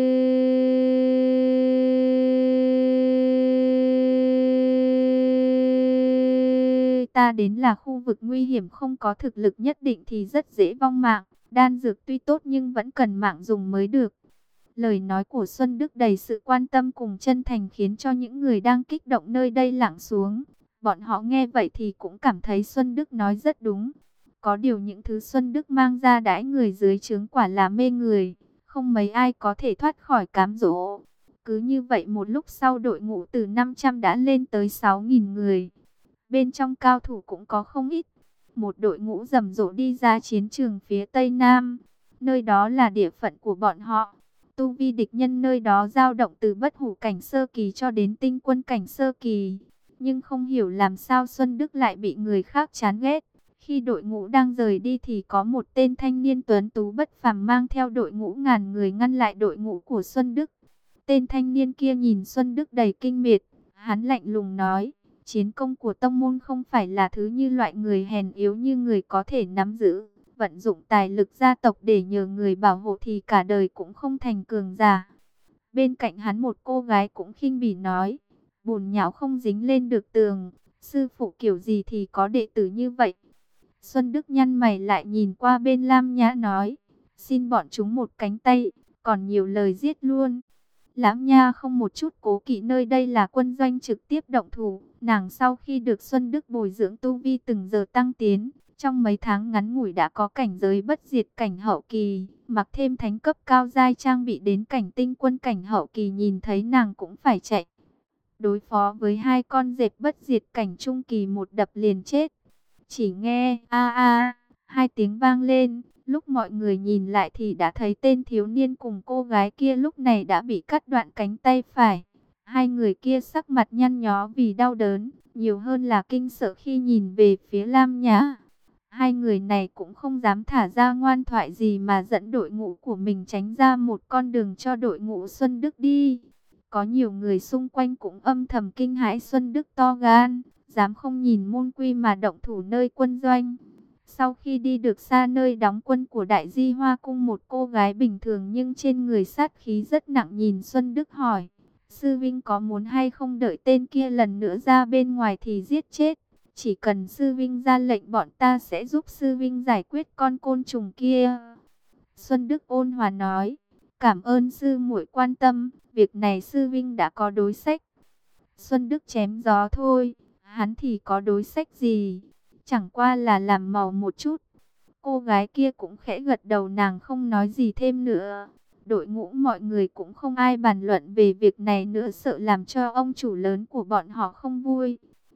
ta đến là khu vực nguy hiểm, không có thực lực nhất định thì rất dễ vong mạng. Đan dược tuy tốt nhưng vẫn cần mạng dùng mới được. Lời nói của Xuân Đức đầy sự quan tâm cùng chân thành khiến cho những người đang kích động nơi đây lặng xuống. Bọn họ nghe vậy thì cũng cảm thấy Xuân Đức nói rất đúng. Có điều những thứ Xuân Đức mang ra đãi người dưới trướng quả là mê người. Không mấy ai có thể thoát khỏi cám dỗ. Cứ như vậy một lúc sau đội ngũ từ năm trăm đã lên tới sáu nghìn người. Bên trong cao thủ cũng có không ít. Một đội ngũ rầm rộ đi ra chiến trường phía Tây Nam. Nơi đó là địa phận của bọn họ. Tu vi địch nhân nơi đó dao động từ bất hủ cảnh sơ kỳ cho đến tinh quân cảnh sơ kỳ. Nhưng không hiểu làm sao Xuân Đức lại bị người khác chán ghét. Khi đội ngũ đang rời đi thì có một tên thanh niên tuấn tú bất phàm mang theo đội ngũ ngàn người ngăn lại đội ngũ của Xuân Đức. Tên thanh niên kia nhìn Xuân Đức đầy kinh miệt. Hắn lạnh lùng nói, chiến công của tông môn không phải là thứ như loại người hèn yếu như người có thể nắm giữ. Vận dụng tài lực gia tộc để nhờ người bảo hộ thì cả đời cũng không thành cường giả. Bên cạnh hắn một cô gái cũng khinh bỉ nói, bùn nhão không dính lên được tường, sư phụ kiểu gì thì có đệ tử như vậy. Xuân Đức nhăn mày lại nhìn qua bên Lam Nhã nói, xin bọn chúng một cánh tay, còn nhiều lời giết luôn. Lam Nhã không một chút cố kỵ, nơi đây là quân doanh trực tiếp động thủ. Nàng sau khi được Xuân Đức bồi dưỡng tu vi từng giờ tăng tiến, trong mấy tháng ngắn ngủi đã có cảnh giới bất diệt cảnh hậu kỳ, mặc thêm thánh cấp cao giai trang bị đến cảnh tinh quân cảnh hậu kỳ, nhìn thấy nàng cũng phải chạy. Đối phó với hai con dẹp bất diệt cảnh trung kỳ một đập liền chết. Chỉ nghe a a hai tiếng vang lên, lúc mọi người nhìn lại thì đã thấy tên thiếu niên cùng cô gái kia lúc này đã bị cắt đoạn cánh tay phải. Hai người kia sắc mặt nhăn nhó vì đau đớn, nhiều hơn là kinh sợ khi nhìn về phía Lam Nhã. Hai người này cũng không dám thả ra ngoan thoại gì mà dẫn đội ngũ của mình tránh ra một con đường cho đội ngũ Xuân Đức đi. Có nhiều người xung quanh cũng âm thầm kinh hãi Xuân Đức to gan, dám không nhìn môn quy mà động thủ nơi quân doanh. Sau khi đi được xa nơi đóng quân của Đại Di Hoa Cung, một cô gái bình thường nhưng trên người sát khí rất nặng nhìn Xuân Đức hỏi, sư vinh có muốn hay không đợi tên kia lần nữa ra bên ngoài thì giết chết? Chỉ cần sư vinh ra lệnh bọn ta sẽ giúp sư vinh giải quyết con côn trùng kia. Xuân Đức ôn hòa nói, cảm ơn sư muội quan tâm, việc này sư vinh đã có đối sách. Xuân Đức chém gió thôi, hắn thì có đối sách gì, chẳng qua là làm màu một chút. Cô gái kia cũng khẽ gật đầu, nàng không nói gì thêm nữa. Đội ngũ mọi người cũng không ai bàn luận về việc này nữa, sợ làm cho ông chủ lớn của bọn họ không vui.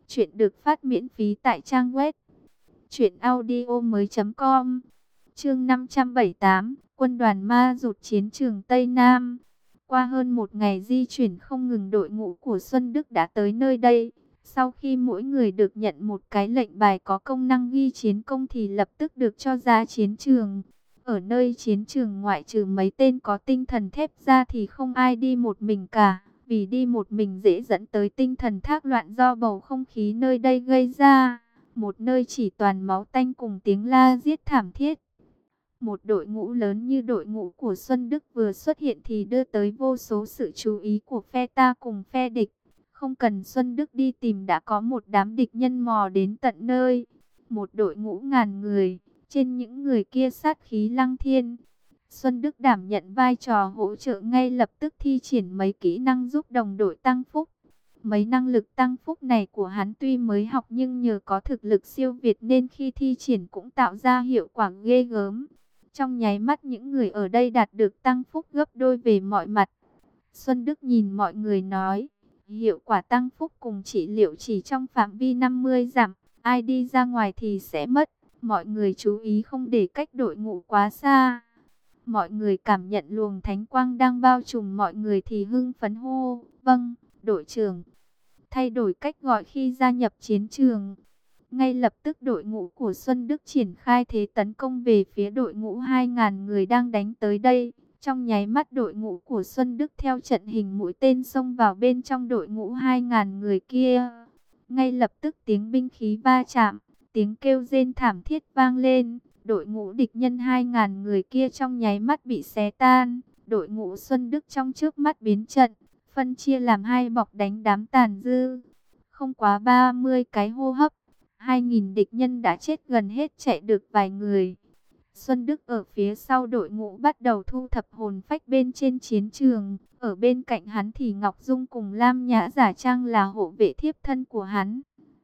Chuyện được phát miễn phí tại trang web truyện audio mới.com. Chương năm trăm bảy mươi tám, quân đoàn ma rụt chiến trường Tây Nam. Qua hơn một ngày di chuyển không ngừng, đội ngũ của Xuân Đức đã tới nơi đây. Sau khi mỗi người được nhận một cái lệnh bài có công năng ghi chiến công thì lập tức được cho ra chiến trường. Ở nơi chiến trường ngoại trừ mấy tên có tinh thần thép ra thì không ai đi một mình cả. Vì đi một mình dễ dẫn tới tinh thần thác loạn do bầu không khí nơi đây gây ra. Một nơi chỉ toàn máu tanh cùng tiếng la giết thảm thiết. Một đội ngũ lớn như đội ngũ của Xuân Đức vừa xuất hiện thì đưa tới vô số sự chú ý của phe ta cùng phe địch. Không cần Xuân Đức đi tìm đã có một đám địch nhân mò đến tận nơi. Một đội ngũ ngàn người, trên những người kia sát khí lăng thiên. Xuân Đức đảm nhận vai trò hỗ trợ, ngay lập tức thi triển mấy kỹ năng giúp đồng đội tăng phúc. Mấy năng lực tăng phúc này của hắn tuy mới học nhưng nhờ có thực lực siêu việt nên khi thi triển cũng tạo ra hiệu quả ghê gớm. Trong nháy mắt những người ở đây đạt được tăng phúc gấp đôi về mọi mặt. Xuân Đức nhìn mọi người nói, hiệu quả tăng phúc cùng trị liệu chỉ trong phạm vi năm mươi dặm, ai đi ra ngoài thì sẽ mất. Mọi người chú ý không để cách đội ngũ quá xa. Mọi người cảm nhận luồng thánh quang đang bao trùm mọi người thì hưng phấn hô, vâng, đội trưởng. Thay đổi cách gọi khi gia nhập chiến trường. Ngay lập tức đội ngũ của Xuân Đức triển khai thế tấn công về phía đội ngũ hai nghìn người đang đánh tới đây. Trong nháy mắt đội ngũ của Xuân Đức theo trận hình mũi tên xông vào bên trong đội ngũ hai nghìn người kia. Ngay lập tức tiếng binh khí va chạm, tiếng kêu rên thảm thiết vang lên. Đội ngũ địch nhân hai nghìn người kia trong nháy mắt bị xé tan. Đội ngũ Xuân Đức trong trước mắt biến trận, phân chia làm hai bọc đánh đám tàn dư. Không quá ba mươi cái hô hấp, hai nghìn địch nhân đã chết gần hết, chạy được vài người. Xuân Đức ở phía sau đội ngũ bắt đầu thu thập hồn phách bên trên chiến trường. Ở bên cạnh hắn thì Ngọc Dung cùng Lam Nhã giả trang là hộ vệ thiếp thân của hắn.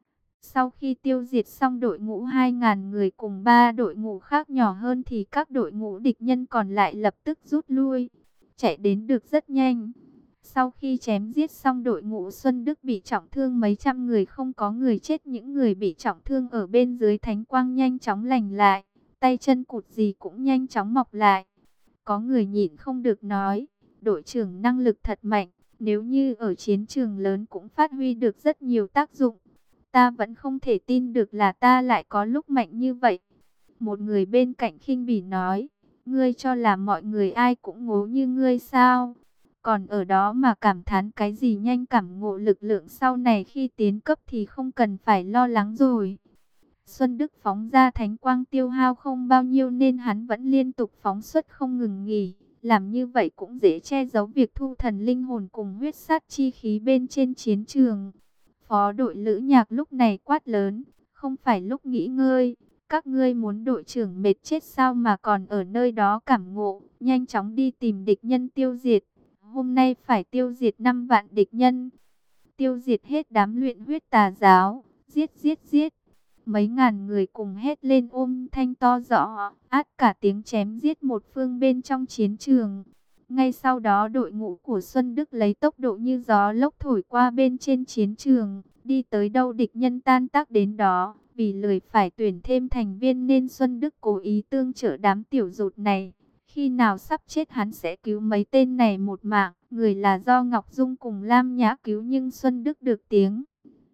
Sau khi tiêu diệt xong đội ngũ hai nghìn người cùng ba đội ngũ khác nhỏ hơn thì các đội ngũ địch nhân còn lại lập tức rút lui. Chạy đến được rất nhanh. Sau khi chém giết xong đội ngũ Xuân Đức bị trọng thương mấy trăm người, không có người chết. Những người bị trọng thương ở bên dưới thánh quang nhanh chóng lành lại. Tay chân cụt gì cũng nhanh chóng mọc lại. Có người nhịn không được nói, đội trưởng năng lực thật mạnh. Nếu như ở chiến trường lớn cũng phát huy được rất nhiều tác dụng. Ta vẫn không thể tin được là ta lại có lúc mạnh như vậy. Một người bên cạnh khinh bỉ nói, ngươi cho là mọi người ai cũng ngố như ngươi sao? Còn ở đó mà cảm thán cái gì, nhanh cảm ngộ lực lượng sau này khi tiến cấp thì không cần phải lo lắng rồi. Xuân Đức phóng ra thánh quang tiêu hao không bao nhiêu nên hắn vẫn liên tục phóng xuất không ngừng nghỉ. Làm như vậy cũng dễ che giấu việc thu thần linh hồn cùng huyết sát chi khí bên trên chiến trường. Phó đội Lữ Nhạc lúc này quát lớn, không phải lúc nghỉ ngơi. Các ngươi muốn đội trưởng mệt chết sao mà còn ở nơi đó cảm ngộ, nhanh chóng đi tìm địch nhân tiêu diệt. Hôm nay phải tiêu diệt năm vạn địch nhân. Tiêu diệt hết đám luyện huyết tà giáo. Giết giết giết. Mấy ngàn người cùng hét lên ôm thanh to rõ, át cả tiếng chém giết một phương bên trong chiến trường. Ngay sau đó đội ngũ của Xuân Đức lấy tốc độ như gió lốc thổi qua bên trên chiến trường. Đi tới đâu địch nhân tan tác đến đó. Vì lười phải tuyển thêm thành viên nên Xuân Đức cố ý tương trợ đám tiểu rụt này. Khi nào sắp chết hắn sẽ cứu mấy tên này một mạng. Người là do Ngọc Dung cùng Lam Nhã cứu nhưng Xuân Đức được tiếng.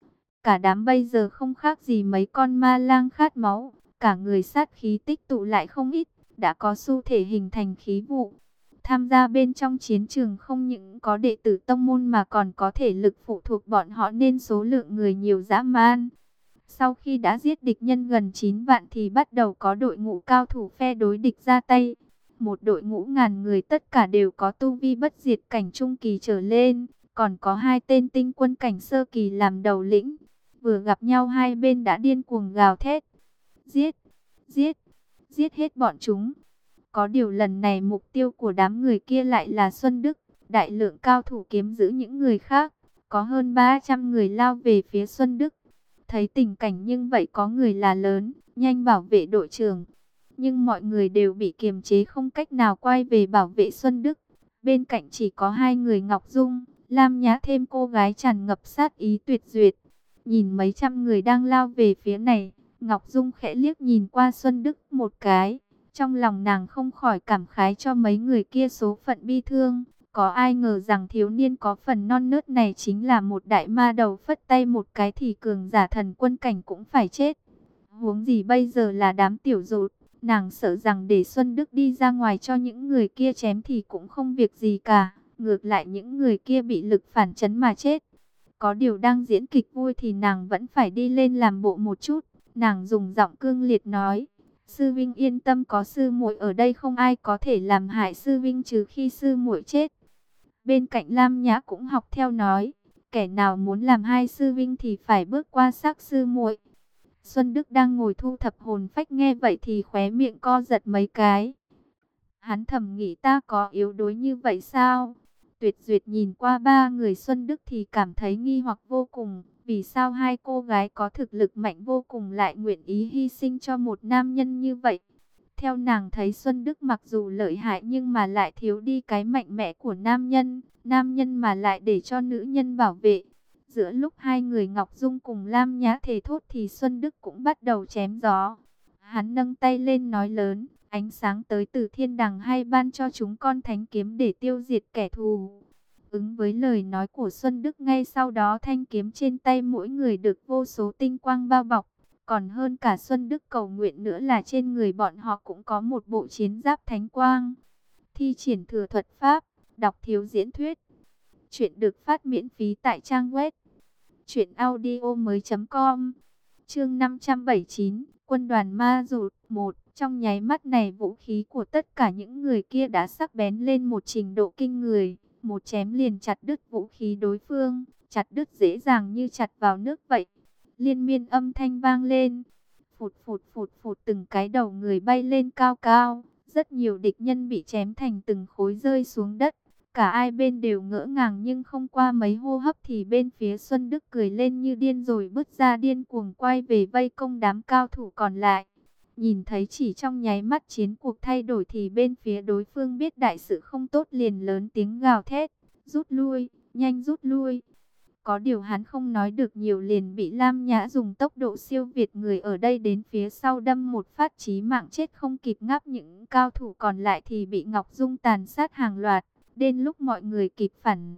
Cả đám bây giờ không khác gì mấy con ma lang khát máu. Cả người sát khí tích tụ lại không ít. Đã có xu thể hình thành khí vụ. Tham gia bên trong chiến trường không những có đệ tử tông môn mà còn có thể lực phụ thuộc bọn họ nên số lượng người nhiều dã man. Sau khi đã giết địch nhân gần chín vạn thì bắt đầu có đội ngũ cao thủ phe đối địch ra tay. Một đội ngũ ngàn người tất cả đều có tu vi bất diệt cảnh trung kỳ trở lên. Còn có hai tên tinh quân cảnh sơ kỳ làm đầu lĩnh. Vừa gặp nhau hai bên đã điên cuồng gào thét. Giết, giết, giết hết bọn chúng. Có điều lần này mục tiêu của đám người kia lại là Xuân Đức. Đại lượng cao thủ kiếm giữ những người khác. Có hơn ba trăm người lao về phía Xuân Đức. Thấy tình cảnh nhưng vậy có người là lớn, nhanh bảo vệ đội trưởng. Nhưng mọi người đều bị kiềm chế không cách nào quay về bảo vệ Xuân Đức. Bên cạnh chỉ có hai người Ngọc Dung, Lam Nhã thêm cô gái tràn ngập sát ý tuyệt duyệt. Nhìn mấy trăm người đang lao về phía này, Ngọc Dung khẽ liếc nhìn qua Xuân Đức một cái. Trong lòng nàng không khỏi cảm khái cho mấy người kia số phận bi thương. Có ai ngờ rằng thiếu niên có phần non nớt này chính là một đại ma đầu, phất tay một cái thì cường giả thần quân cảnh cũng phải chết. Huống gì bây giờ là đám tiểu dột. Nàng sợ rằng để Xuân Đức đi ra ngoài cho những người kia chém thì cũng không việc gì cả. Ngược lại những người kia bị lực phản chấn mà chết. Có điều đang diễn kịch vui thì nàng vẫn phải đi lên làm bộ một chút. Nàng dùng giọng cương liệt nói: sư vinh yên tâm, có sư muội ở đây không ai có thể làm hại sư vinh trừ khi sư muội chết. Bên cạnh Lam Nhã cũng học theo nói: kẻ nào muốn làm hai sư vinh thì phải bước qua xác sư muội. Xuân Đức đang ngồi thu thập hồn phách nghe vậy thì khóe miệng co giật mấy cái. Hắn thầm nghĩ, ta có yếu đuối như vậy sao? Tuyệt Duyệt nhìn qua ba người Xuân Đức thì cảm thấy nghi hoặc vô cùng. Vì sao hai cô gái có thực lực mạnh vô cùng lại nguyện ý hy sinh cho một nam nhân như vậy? Theo nàng thấy Xuân Đức mặc dù lợi hại nhưng mà lại thiếu đi cái mạnh mẽ của nam nhân. Nam nhân mà lại để cho nữ nhân bảo vệ. Giữa lúc hai người Ngọc Dung cùng Lam Nhã thề thốt thì Xuân Đức cũng bắt đầu chém gió. Hắn nâng tay lên nói lớn: ánh sáng tới từ thiên đàng hay ban cho chúng con thánh kiếm để tiêu diệt kẻ thù. Ứng với lời nói của Xuân Đức, ngay sau đó thanh kiếm trên tay mỗi người được vô số tinh quang bao bọc. Còn hơn cả Xuân Đức cầu nguyện nữa là trên người bọn họ cũng có một bộ chiến giáp thánh quang. Thi triển thừa thuật pháp, đọc thiếu diễn thuyết. Chuyện được phát miễn phí tại trang web truyện audio mới chấm com. Chương năm trăm bảy mươi chín, quân đoàn ma rụt một. Trong nháy mắt này vũ khí của tất cả những người kia đã sắc bén lên một trình độ kinh người. Một chém liền chặt đứt vũ khí đối phương, chặt đứt dễ dàng như chặt vào nước vậy. Liên miên âm thanh vang lên. Phụt phụt phụt phụt, từng cái đầu người bay lên cao cao. Rất nhiều địch nhân bị chém thành từng khối rơi xuống đất. Cả hai bên đều ngỡ ngàng, nhưng không qua mấy hô hấp thì bên phía Xuân Đức cười lên như điên rồi bứt ra điên cuồng quay về vây công đám cao thủ còn lại. Nhìn thấy chỉ trong nháy mắt chiến cuộc thay đổi thì bên phía đối phương biết đại sự không tốt liền lớn tiếng gào thét: rút lui, nhanh rút lui. Có điều hắn không nói được nhiều liền bị Lam Nhã dùng tốc độ siêu việt người ở đây đến phía sau đâm một phát chí mạng, chết không kịp ngáp. Những cao thủ còn lại thì bị Ngọc Dung tàn sát hàng loạt. Đến lúc mọi người kịp phản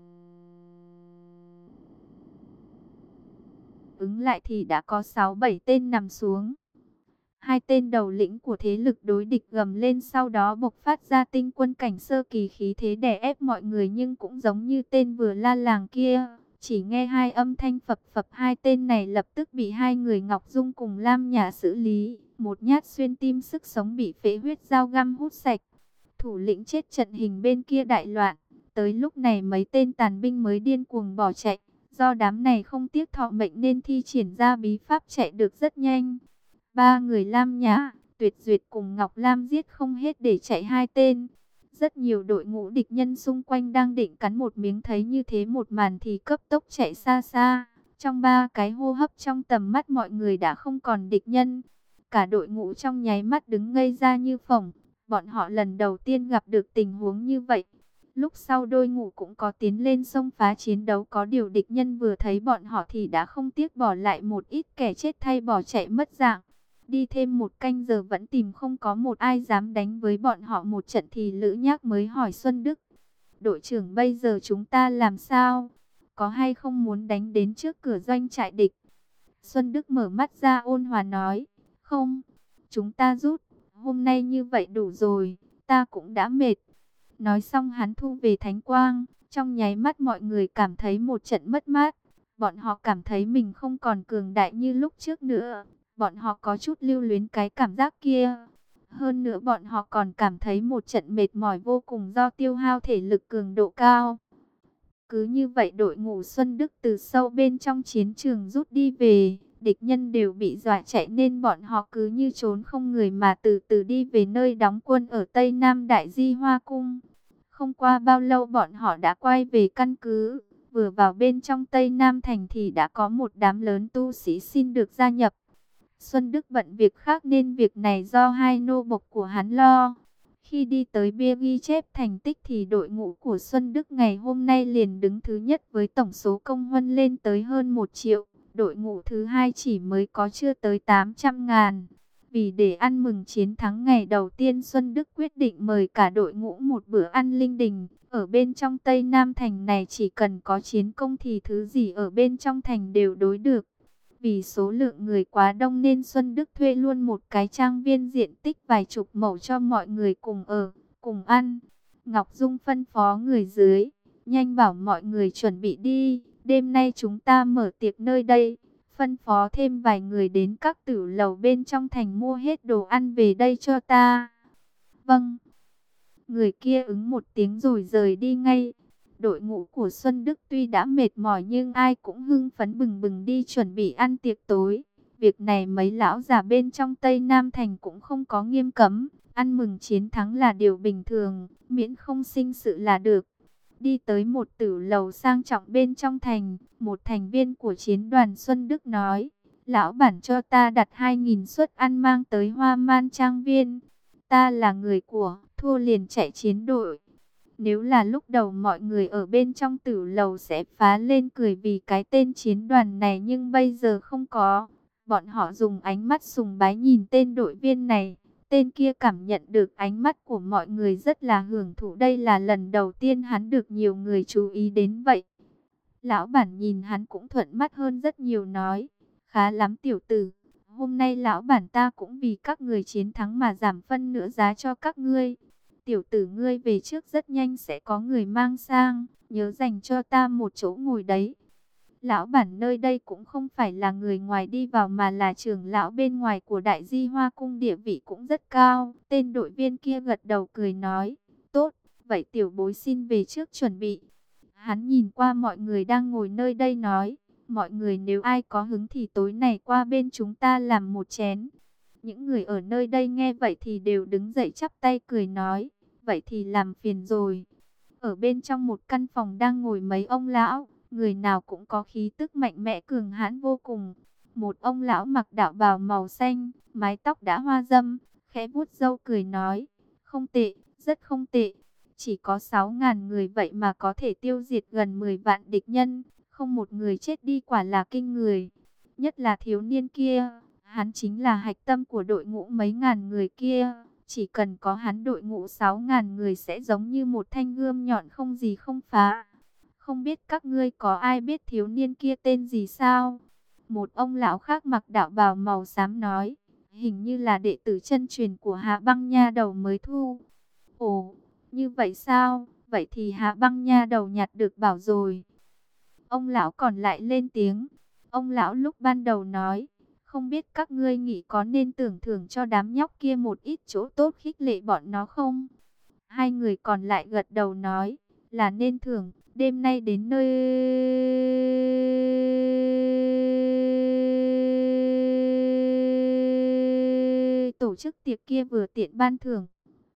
ứng lại thì đã có sáu bảy tên nằm xuống. Hai tên đầu lĩnh của thế lực đối địch gầm lên, sau đó bộc phát ra tinh quân cảnh sơ kỳ khí thế đè ép mọi người, nhưng cũng giống như tên vừa la làng kia. Chỉ nghe hai âm thanh phập phập, hai tên này lập tức bị hai người Ngọc Dung cùng Lam Nhã xử lý. Một nhát xuyên tim, sức sống bị phế huyết dao găm hút sạch. Thủ lĩnh chết, trận hình bên kia đại loạn. Tới lúc này mấy tên tàn binh mới điên cuồng bỏ chạy. Do đám này không tiếc thọ mệnh nên thi triển ra bí pháp chạy được rất nhanh. Ba người Lam Nhã, Tuyệt Duyệt cùng Ngọc Lam giết không hết để chạy hai tên. Rất nhiều đội ngũ địch nhân xung quanh đang định cắn một miếng, thấy như thế một màn thì cấp tốc chạy xa xa. Trong ba cái hô hấp, trong tầm mắt mọi người đã không còn địch nhân. Cả đội ngũ trong nháy mắt đứng ngây ra như phỏng. Bọn họ lần đầu tiên gặp được tình huống như vậy. Lúc sau đôi ngũ cũng có tiến lên xông phá chiến đấu, có điều địch nhân vừa thấy bọn họ thì đã không tiếc bỏ lại một ít kẻ chết thay bỏ chạy mất dạng. Đi thêm một canh giờ vẫn tìm không có một ai dám đánh với bọn họ một trận thì Lữ Nhác mới hỏi Xuân Đức: đội trưởng, bây giờ chúng ta làm sao? Có hay không muốn đánh đến trước cửa doanh trại địch? Xuân Đức mở mắt ra ôn hòa nói: không, chúng ta rút. Hôm nay như vậy đủ rồi, ta cũng đã mệt. Nói xong hắn thu về thánh quang. Trong nháy mắt mọi người cảm thấy một trận mất mát. Bọn họ cảm thấy mình không còn cường đại như lúc trước nữa. Bọn họ có chút lưu luyến cái cảm giác kia. Hơn nữa bọn họ còn cảm thấy một trận mệt mỏi vô cùng do tiêu hao thể lực cường độ cao. Cứ như vậy đội ngũ Xuân Đức từ sâu bên trong chiến trường rút đi về. Địch nhân đều bị dọa chạy nên bọn họ cứ như trốn không người mà từ từ đi về nơi đóng quân ở Tây Nam Đại Di Hoa Cung. Không qua bao lâu bọn họ đã quay về căn cứ. Vừa vào bên trong Tây Nam Thành thì đã có một đám lớn tu sĩ xin được gia nhập. Xuân Đức bận việc khác nên việc này do hai nô bộc của hắn lo. Khi đi tới bia ghi chép thành tích thì đội ngũ của Xuân Đức ngày hôm nay liền đứng thứ nhất với tổng số công huân lên tới hơn một triệu. đội ngũ thứ hai chỉ mới có chưa tới tám trăm ngàn. Vì để ăn mừng chiến thắng ngày đầu tiên, Xuân Đức quyết định mời cả đội ngũ một bữa ăn linh đình. Ở bên trong Tây Nam Thành này chỉ cần có chiến công thì thứ gì ở bên trong thành đều đối được. Vì số lượng người quá đông nên Xuân Đức thuê luôn một cái trang viên diện tích vài chục mẫu cho mọi người cùng ở, cùng ăn. Ngọc Dung phân phó người dưới, nhanh bảo mọi người chuẩn bị đi, đêm nay chúng ta mở tiệc nơi đây. Phân phó thêm vài người đến các tử lầu bên trong thành mua hết đồ ăn về đây cho ta. Vâng. Người kia ứng một tiếng rồi rời đi ngay. Đội ngũ của Xuân Đức tuy đã mệt mỏi nhưng ai cũng hưng phấn bừng bừng đi chuẩn bị ăn tiệc tối. Việc này mấy lão già bên trong Tây Nam Thành cũng không có nghiêm cấm. Ăn mừng chiến thắng là điều bình thường, miễn không sinh sự là được. Đi tới một tử lầu sang trọng bên trong thành, một thành viên của chiến đoàn Xuân Đức nói: Lão bản cho ta đặt hai nghìn suất ăn mang tới Hoa Man Trang Viên. Ta là người của, thua liền chạy chiến đội. Nếu là lúc đầu mọi người ở bên trong tử lầu sẽ phá lên cười vì cái tên chiến đoàn này, nhưng bây giờ không có. Bọn họ dùng ánh mắt sùng bái nhìn tên đội viên này. Tên kia cảm nhận được ánh mắt của mọi người rất là hưởng thụ. Đây là lần đầu tiên hắn được nhiều người chú ý đến vậy. Lão bản nhìn hắn cũng thuận mắt hơn rất nhiều, nói: Khá lắm tiểu tử. Hôm nay lão bản ta cũng vì các người chiến thắng mà giảm phân nửa giá cho các ngươi. Tiểu tử ngươi về trước, rất nhanh sẽ có người mang sang, nhớ dành cho ta một chỗ ngồi đấy. Lão bản nơi đây cũng không phải là người ngoài đi vào mà là trưởng lão bên ngoài của Đại Di Hoa Cung, địa vị cũng rất cao. Tên đội viên kia gật đầu cười nói: Tốt, vậy tiểu bối xin về trước chuẩn bị. Hắn nhìn qua mọi người đang ngồi nơi đây nói: Mọi người nếu ai có hứng thì tối nay qua bên chúng ta làm một chén. Những người ở nơi đây nghe vậy thì đều đứng dậy chắp tay cười nói: Vậy thì làm phiền rồi. Ở bên trong một căn phòng đang ngồi mấy ông lão, người nào cũng có khí tức mạnh mẽ cường hãn vô cùng. Một ông lão mặc đạo bào màu xanh, mái tóc đã hoa râm, khẽ vuốt râu cười nói: Không tệ, rất không tệ. Chỉ có sáu ngàn người vậy mà có thể tiêu diệt gần mười vạn địch nhân, không một người chết đi, quả là kinh người. Nhất là thiếu niên kia, hắn chính là hạch tâm của đội ngũ mấy ngàn người kia. Chỉ cần có hắn, đội ngũ sáu ngàn người sẽ giống như một thanh gươm nhọn không gì không phá. Không biết các ngươi có ai biết thiếu niên kia tên gì sao? Một ông lão khác mặc đạo bào màu xám nói: Hình như là đệ tử chân truyền của Hạ Băng Nha Đầu mới thu. Ồ, như vậy sao? Vậy thì Hạ Băng Nha Đầu nhặt được bảo rồi. Ông lão còn lại lên tiếng. Ông lão lúc ban đầu nói: Không biết các ngươi nghĩ có nên tưởng thưởng cho đám nhóc kia một ít chỗ tốt khích lệ bọn nó không? Hai người còn lại gật đầu nói: Là nên thưởng. Đêm nay đến nơi tổ chức tiệc kia vừa tiện ban thưởng.